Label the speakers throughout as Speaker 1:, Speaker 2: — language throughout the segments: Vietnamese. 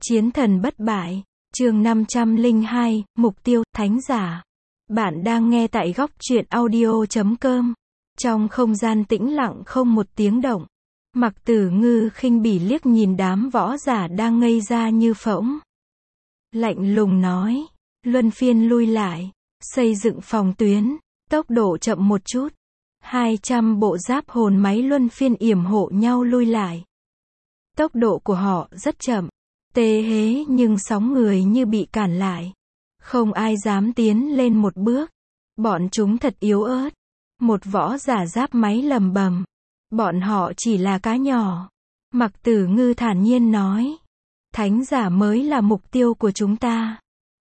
Speaker 1: Chiến thần bất bại, chương 502, mục tiêu, thánh giả. Bạn đang nghe tại góc truyện audio.com. Trong không gian tĩnh lặng không một tiếng động, Mặc Tử Ngư khinh bỉ liếc nhìn đám võ giả đang ngây ra như phỗng. Lạnh lùng nói, luân phiên lui lại, xây dựng phòng tuyến, tốc độ chậm một chút. 200 bộ giáp hồn máy luân phiên yểm hộ nhau lui lại. Tốc độ của họ rất chậm, tê hế nhưng sóng người như bị cản lại. Không ai dám tiến lên một bước. Bọn chúng thật yếu ớt. Một võ giả giáp máy lầm bầm. Bọn họ chỉ là cá nhỏ. Mặc Tử Ngư thản nhiên nói. Thánh giả mới là mục tiêu của chúng ta.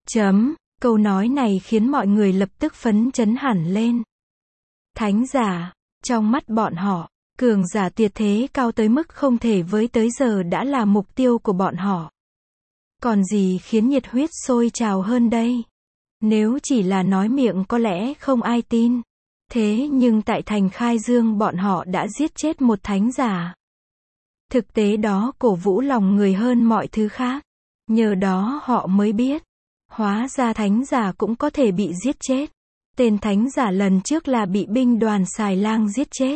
Speaker 1: Câu nói này khiến mọi người lập tức phấn chấn hẳn lên. Thánh giả, trong mắt bọn họ, cường giả tuyệt thế cao tới mức không thể với tới giờ đã là mục tiêu của bọn họ. Còn gì khiến nhiệt huyết sôi trào hơn đây? Nếu chỉ là nói miệng có lẽ không ai tin. Thế nhưng tại thành Khai Dương bọn họ đã giết chết một thánh giả. Thực tế đó cổ vũ lòng người hơn mọi thứ khác. Nhờ đó họ mới biết. Hóa ra thánh giả cũng có thể bị giết chết. Tên thánh giả lần trước là bị binh đoàn Xài Lang giết chết.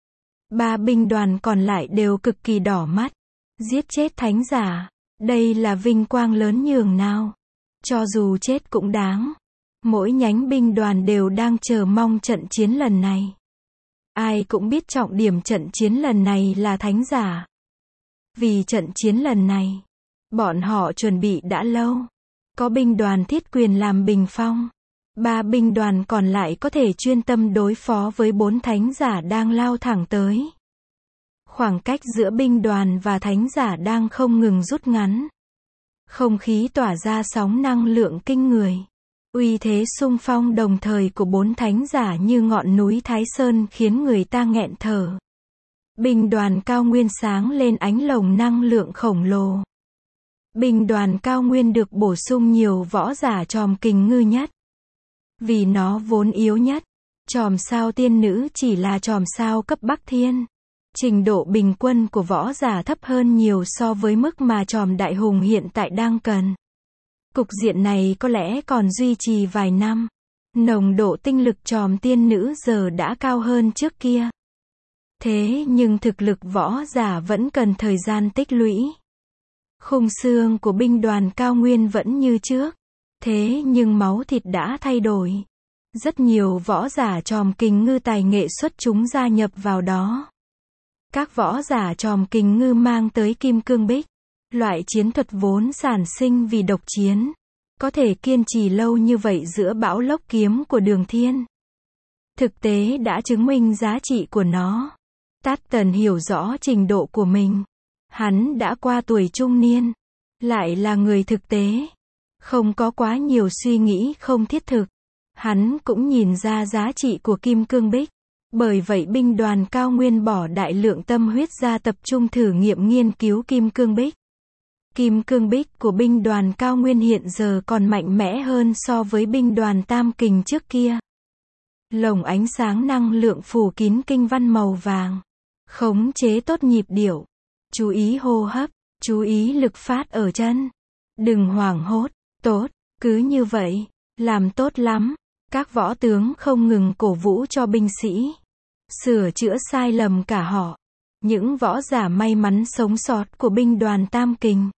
Speaker 1: 3 binh đoàn còn lại đều cực kỳ đỏ mắt. Giết chết thánh giả. Đây là vinh quang lớn nhường nào. Cho dù chết cũng đáng. Mỗi nhánh binh đoàn đều đang chờ mong trận chiến lần này. Ai cũng biết trọng điểm trận chiến lần này là thánh giả. Vì trận chiến lần này, bọn họ chuẩn bị đã lâu. Có binh đoàn Thiết Quyền làm bình phong. 3 binh đoàn còn lại có thể chuyên tâm đối phó với 4 thánh giả đang lao thẳng tới. Khoảng cách giữa binh đoàn và thánh giả đang không ngừng rút ngắn. Không khí tỏa ra sóng năng lượng kinh người. Uy thế xung phong đồng thời của 4 thánh giả như ngọn núi Thái Sơn khiến người ta nghẹn thở. Binh đoàn Cao Nguyên sáng lên ánh lồng năng lượng khổng lồ. Binh đoàn Cao Nguyên được bổ sung nhiều võ giả tròm kình ngư nhất. Vì nó vốn yếu nhất. Tròm sao tiên nữ chỉ là tròm sao cấp Bắc Thiên. Trình độ bình quân của võ giả thấp hơn nhiều so với mức mà tròm đại hùng hiện tại đang cần. Cục diện này có lẽ còn duy trì vài năm. Nồng độ tinh lực tròm tiên nữ giờ đã cao hơn trước kia. Thế nhưng thực lực võ giả vẫn cần thời gian tích lũy. Khung xương của binh đoàn Cao Nguyên vẫn như trước. Thế nhưng máu thịt đã thay đổi. Rất nhiều võ giả tròm kình ngư tài nghệ xuất chúng gia nhập vào đó. Các võ giả tròm kình ngư mang tới kim cương bích. Loại chiến thuật vốn sản sinh vì độc chiến. Có thể kiên trì lâu như vậy giữa bão lốc kiếm của Đường Thiên. Thực tế đã chứng minh giá trị của nó. Tát Tần hiểu rõ trình độ của mình. Hắn đã qua tuổi trung niên. Lại là người thực tế. Không có quá nhiều suy nghĩ không thiết thực. Hắn cũng nhìn ra giá trị của kim cương bích. Bởi vậy binh đoàn Cao Nguyên bỏ đại lượng tâm huyết ra tập trung thử nghiệm nghiên cứu kim cương bích. Kim cương bích của binh đoàn Cao Nguyên hiện giờ còn mạnh mẽ hơn so với binh đoàn Tam Kình trước kia. Lồng ánh sáng năng lượng phủ kín kinh văn màu vàng. Khống chế tốt nhịp điệu. Chú ý hô hấp, chú ý lực phát ở chân. Đừng hoảng hốt, tốt, cứ như vậy, làm tốt lắm. Các võ tướng không ngừng cổ vũ cho binh sĩ. Sửa chữa sai lầm cả họ. Những võ giả may mắn sống sót của binh đoàn Tam Kình.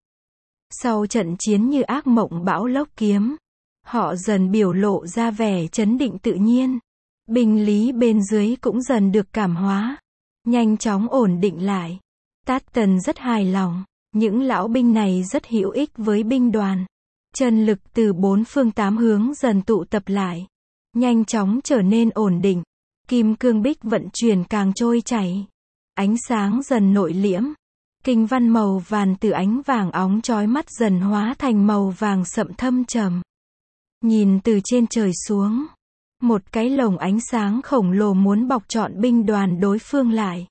Speaker 1: Sau trận chiến như ác mộng bão lốc kiếm, họ dần biểu lộ ra vẻ chấn định tự nhiên. Binh lý bên dưới cũng dần được cảm hóa. Nhanh chóng ổn định lại. Tát Tần rất hài lòng. Những lão binh này rất hữu ích với binh đoàn. Chân lực từ 4 phương 8 hướng dần tụ tập lại. Nhanh chóng trở nên ổn định. Kim cương bích vận chuyển càng trôi chảy. Ánh sáng dần nội liễm. Kinh văn màu vàng từ ánh vàng óng chói mắt dần hóa thành màu vàng sậm thâm trầm. Nhìn từ trên trời xuống. Một cái lồng ánh sáng khổng lồ muốn bọc trọn binh đoàn đối phương lại.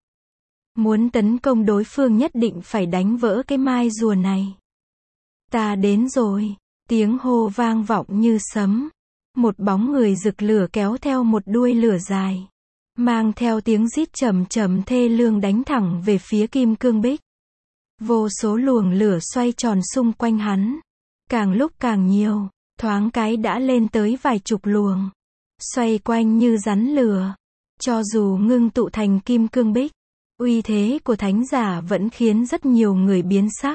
Speaker 1: Muốn tấn công đối phương nhất định phải đánh vỡ cái mai rùa này. Ta đến rồi. Tiếng hô vang vọng như sấm. Một bóng người rực lửa kéo theo một đuôi lửa dài. Mang theo tiếng rít trầm trầm thê lương đánh thẳng về phía kim cương bích. Vô số luồng lửa xoay tròn xung quanh hắn. Càng lúc càng nhiều, thoáng cái đã lên tới vài chục luồng. Xoay quanh như rắn lửa. Cho dù ngưng tụ thành kim cương bích, uy thế của thánh giả vẫn khiến rất nhiều người biến sắc.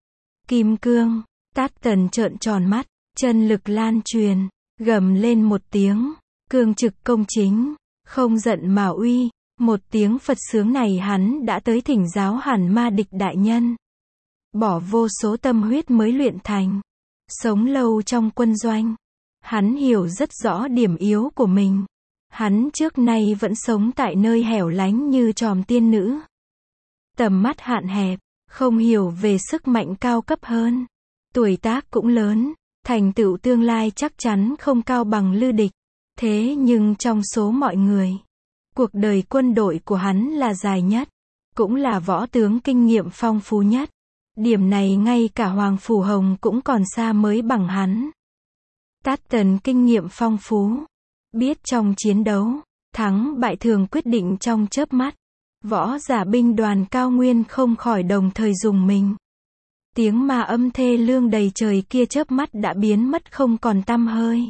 Speaker 1: Kim cương, Tát Tần trợn tròn mắt, chân lực lan truyền, gầm lên một tiếng, cương trực công chính, không giận mà uy. Một tiếng Phật sướng này hắn đã tới thỉnh giáo Hàn Ma Địch đại nhân. Bỏ vô số tâm huyết mới luyện thành. Sống lâu trong quân doanh. Hắn hiểu rất rõ điểm yếu của mình. Hắn trước nay vẫn sống tại nơi hẻo lánh như tròm tiên nữ. Tầm mắt hạn hẹp, không hiểu về sức mạnh cao cấp hơn. Tuổi tác cũng lớn, thành tựu tương lai chắc chắn không cao bằng Lư Địch. Thế nhưng trong số mọi người, cuộc đời quân đội của hắn là dài nhất, cũng là võ tướng kinh nghiệm phong phú nhất. Điểm này ngay cả Hoàng Phủ Hồng cũng còn xa mới bằng hắn. Tát Tần kinh nghiệm phong phú, biết trong chiến đấu, thắng bại thường quyết định trong chớp mắt. Võ giả binh đoàn cao nguyên không khỏi đồng thời dùng mình. Tiếng ma âm thê lương đầy trời kia chớp mắt đã biến mất không còn tăm hơi.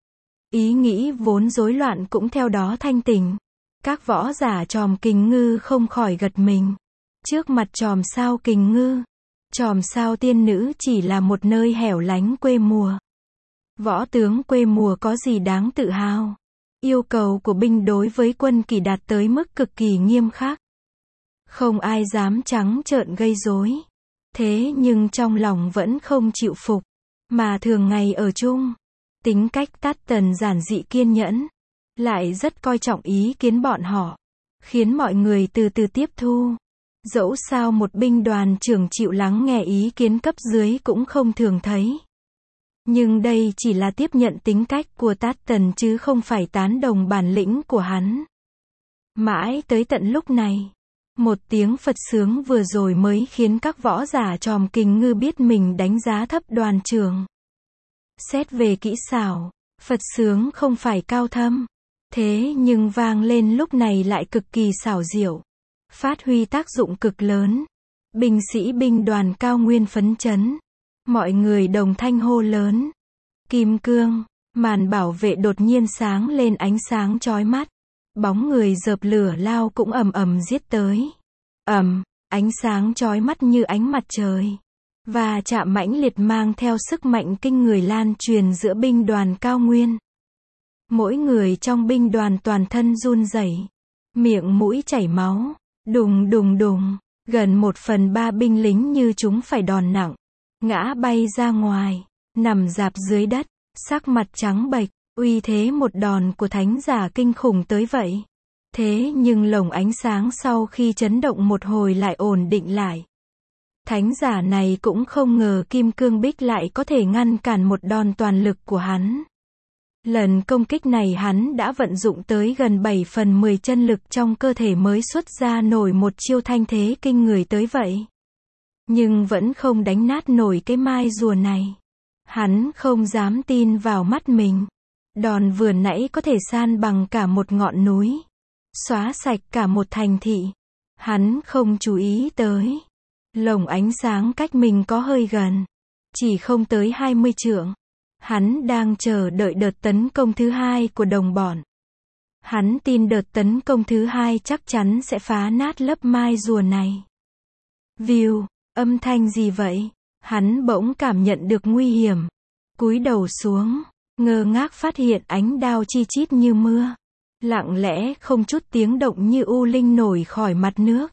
Speaker 1: Ý nghĩ vốn rối loạn cũng theo đó thanh tỉnh. Các võ giả Tròm Kình Ngư không khỏi gật mình. Trước mặt Tròm Sao Kình Ngư, Tròm Sao tiên nữ chỉ là một nơi hẻo lánh quê mùa. Võ tướng quê mùa có gì đáng tự hào. Yêu cầu của binh đối với quân kỳ đạt tới mức cực kỳ nghiêm khắc. Không ai dám trắng trợn gây rối. Thế nhưng trong lòng vẫn không chịu phục, mà thường ngày ở chung. Tính cách Tát Tần giản dị kiên nhẫn, lại rất coi trọng ý kiến bọn họ, khiến mọi người từ từ tiếp thu. Dẫu sao một binh đoàn trưởng chịu lắng nghe ý kiến cấp dưới cũng không thường thấy. Nhưng đây chỉ là tiếp nhận tính cách của Tát Tần chứ không phải tán đồng bản lĩnh của hắn. Mãi tới tận lúc này, một tiếng Phật sướng vừa rồi mới khiến các võ giả Tròm Kình Ngư biết mình đánh giá thấp đoàn trưởng. Xét về kỹ xảo, Phật sướng không phải cao thâm, thế nhưng vang lên lúc này lại cực kỳ xảo diệu, phát huy tác dụng cực lớn. Binh sĩ binh đoàn cao nguyên phấn chấn, mọi người đồng thanh hô lớn. Kim cương, màn bảo vệ đột nhiên sáng lên ánh sáng chói mắt, bóng người dợp lửa lao cũng ầm ầm giết tới. Ánh sáng chói mắt như ánh mặt trời, và chạm mãnh liệt mang theo sức mạnh kinh người lan truyền giữa binh đoàn cao nguyên. Mỗi người trong binh đoàn toàn thân run rẩy, miệng mũi chảy máu, đùng đùng đùng, gần 1/3 binh lính như chúng phải đòn nặng, ngã bay ra ngoài, nằm rạp dưới đất, sắc mặt trắng bệch. Uy thế một đòn của thánh giả kinh khủng tới vậy. Thế nhưng lồng ánh sáng sau khi chấn động một hồi lại ổn định lại. Thánh giả này cũng không ngờ kim cương bích lại có thể ngăn cản một đòn toàn lực của hắn. Lần công kích này hắn đã vận dụng tới gần 7/10 chân lực trong cơ thể mới xuất ra nổi một chiêu thanh thế kinh người tới vậy. Nhưng vẫn không đánh nát nổi cái mai rùa này. Hắn không dám tin vào mắt mình. Đòn vừa nãy có thể san bằng cả một ngọn núi, xóa sạch cả một thành thị. Hắn không chú ý tới. Lồng ánh sáng cách mình có hơi gần, chỉ không tới 20 trượng. Hắn đang chờ đợi đợt tấn công thứ hai của đồng bọn. Hắn tin đợt tấn công thứ hai chắc chắn sẽ phá nát lớp mai rùa này. View, âm thanh gì vậy? Hắn bỗng cảm nhận được nguy hiểm. Cúi đầu xuống, ngơ ngác phát hiện ánh đao chi chít như mưa, lặng lẽ không chút tiếng động như u linh nổi khỏi mặt nước,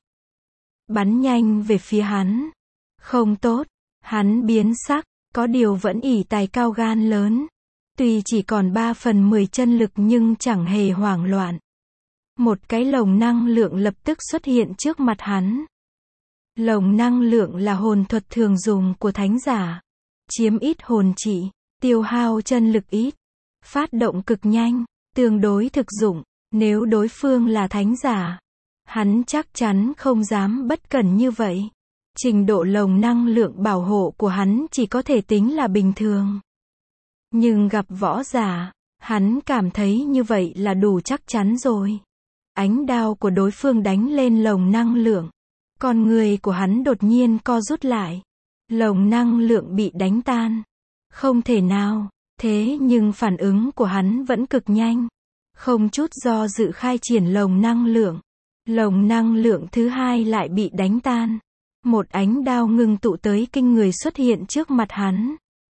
Speaker 1: bắn nhanh về phía hắn. Không tốt, hắn biến sắc, có điều vẫn ỷ tài cao gan lớn. Tuy chỉ còn 3/10 chân lực nhưng chẳng hề hoảng loạn. Một cái lồng năng lượng lập tức xuất hiện trước mặt hắn. Lồng năng lượng là hồn thuật thường dùng của thánh giả, chiếm ít hồn trị, tiêu hao chân lực ít, phát động cực nhanh, tương đối thực dụng. Nếu đối phương là thánh giả, hắn chắc chắn không dám bất cẩn như vậy. Trình độ lồng năng lượng bảo hộ của hắn chỉ có thể tính là bình thường. Nhưng gặp võ giả, hắn cảm thấy như vậy là đủ chắc chắn rồi. Ánh đao của đối phương đánh lên lồng năng lượng, Con người của hắn đột nhiên co rút lại. Lồng năng lượng bị đánh tan. Không thể nào. Thế nhưng phản ứng của hắn vẫn cực nhanh. Không chút do dự khai triển lồng năng lượng. Lồng năng lượng thứ hai lại bị đánh tan. Một ánh đao ngưng tụ tới kinh người xuất hiện trước mặt hắn.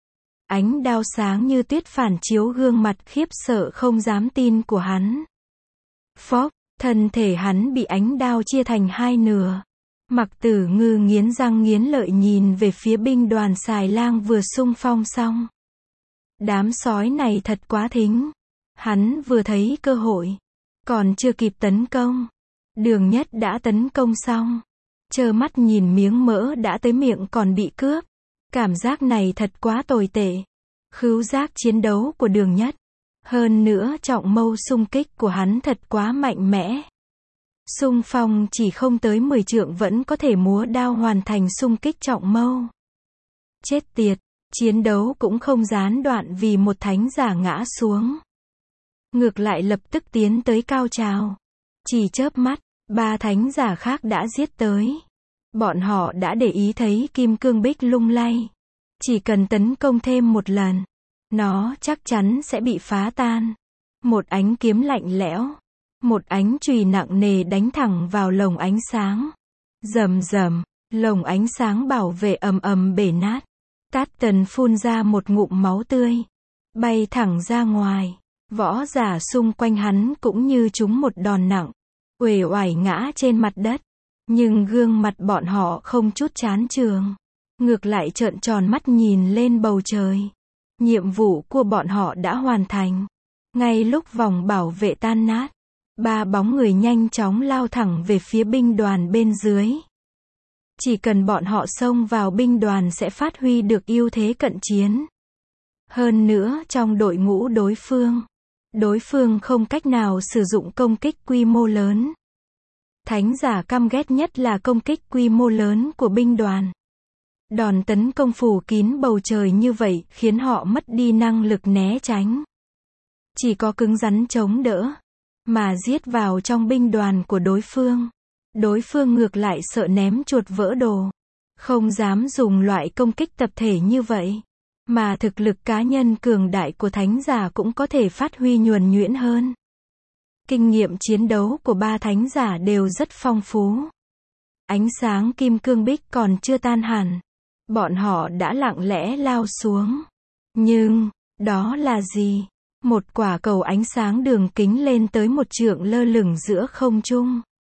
Speaker 1: Ánh đao sáng như tuyết phản chiếu gương mặt khiếp sợ không dám tin của hắn. Phốc, thân thể hắn bị ánh đao chia thành hai nửa. Mặc Tử Ngư nghiến răng nghiến lợi nhìn về phía binh đoàn xài lang vừa xung phong xong. Đám sói này thật quá thính. Hắn vừa thấy cơ hội. Còn chưa kịp tấn công. Đường Nhất đã tấn công xong. Trơ mắt nhìn miếng mỡ đã tới miệng còn bị cướp. Cảm giác này thật quá tồi tệ. Khứu giác chiến đấu của Đường Nhất. Hơn nữa trọng mâu xung kích của hắn thật quá mạnh mẽ. Xung phong chỉ không tới 10 trượng vẫn có thể múa đao hoàn thành xung kích trọng mâu. Chết tiệt, chiến đấu cũng không gián đoạn vì một thánh giả ngã xuống. Ngược lại lập tức tiến tới cao trào. Chỉ chớp mắt, 3 thánh giả khác đã giết tới. Bọn họ đã để ý thấy kim cương bích lung lay. Chỉ cần tấn công thêm một lần, nó chắc chắn sẽ bị phá tan. Một ánh kiếm lạnh lẽo, một ánh chùy nặng nề đánh thẳng vào lồng ánh sáng. Rầm rầm, lồng ánh sáng bảo vệ ầm ầm bể nát. Tát Tần phun ra một ngụm máu tươi, bay thẳng ra ngoài. Võ giả xung quanh hắn cũng như trúng một đòn nặng, uể oải ngã trên mặt đất. Nhưng gương mặt bọn họ không chút chán chường, ngược lại trợn tròn mắt nhìn lên bầu trời. Nhiệm vụ của bọn họ đã hoàn thành. Ngay lúc vòng bảo vệ tan nát, 3 bóng người nhanh chóng lao thẳng về phía binh đoàn bên dưới. Chỉ cần bọn họ xông vào binh đoàn sẽ phát huy được ưu thế cận chiến. Hơn nữa trong đội ngũ đối phương không cách nào sử dụng công kích quy mô lớn. Thánh giả căm ghét nhất là công kích quy mô lớn của binh đoàn. Đòn tấn công phủ kín bầu trời như vậy khiến họ mất đi năng lực né tránh. Chỉ có cứng rắn chống đỡ, mà giết vào trong binh đoàn của đối phương. Đối phương ngược lại sợ ném chuột vỡ đồ. Không dám dùng loại công kích tập thể như vậy. Mà thực lực cá nhân cường đại của thánh giả cũng có thể phát huy nhuần nhuyễn hơn. Kinh nghiệm chiến đấu của 3 thánh giả đều rất phong phú. Ánh sáng kim cương bích còn chưa tan hẳn. Bọn họ đã lặng lẽ lao xuống. Nhưng, đó là gì? Một quả cầu ánh sáng đường kính lên tới 1 trượng lơ lửng giữa không trung.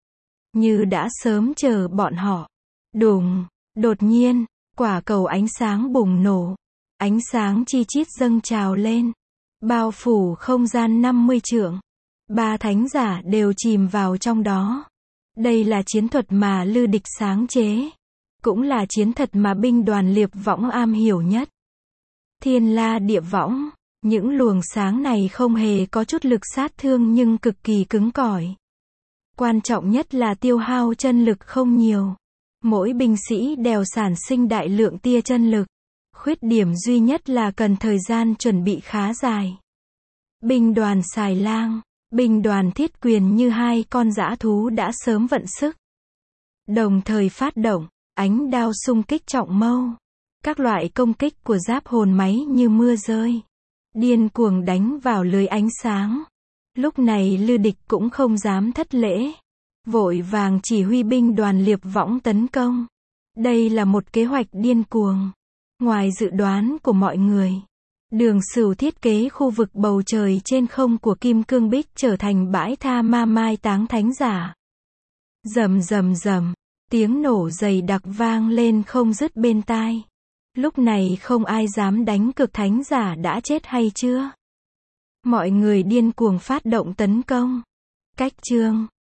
Speaker 1: Như đã sớm chờ bọn họ. Đùng, đột nhiên, quả cầu ánh sáng bùng nổ. Ánh sáng chi chít dâng trào lên. Bao phủ không gian 50 trượng. 3 thánh giả đều chìm vào trong đó. Đây là chiến thuật mà Lư Địch sáng chế. Cũng là chiến thuật mà binh đoàn Liệp Võng am hiểu nhất. Thiên La Địa Võng. Những luồng sáng này không hề có chút lực sát thương nhưng cực kỳ cứng cỏi. Quan trọng nhất là tiêu hao chân lực không nhiều. Mỗi binh sĩ đều sản sinh đại lượng tia chân lực. Khuyết điểm duy nhất là cần thời gian chuẩn bị khá dài. Binh đoàn xài lang, binh đoàn thiết quyền như 2 con dã thú đã sớm vận sức. Đồng thời phát động, ánh đao xung kích trọng mâu. Các loại công kích của giáp hồn máy như mưa rơi. Điên cuồng đánh vào lưới ánh sáng. Lúc này Lư Địch cũng không dám thất lễ. Vội vàng chỉ huy binh đoàn Liệp Võng tấn công. Đây là một kế hoạch điên cuồng. Ngoài dự đoán của mọi người. Đường Sửu thiết kế khu vực bầu trời trên không của Kim Cương Bích trở thành bãi tha ma mai táng thánh giả. Rầm rầm rầm. Tiếng nổ dày đặc vang lên không dứt bên tai. Lúc này không ai dám đánh cược thánh giả đã chết hay chưa. Mọi người điên cuồng phát động tấn công. Cách chương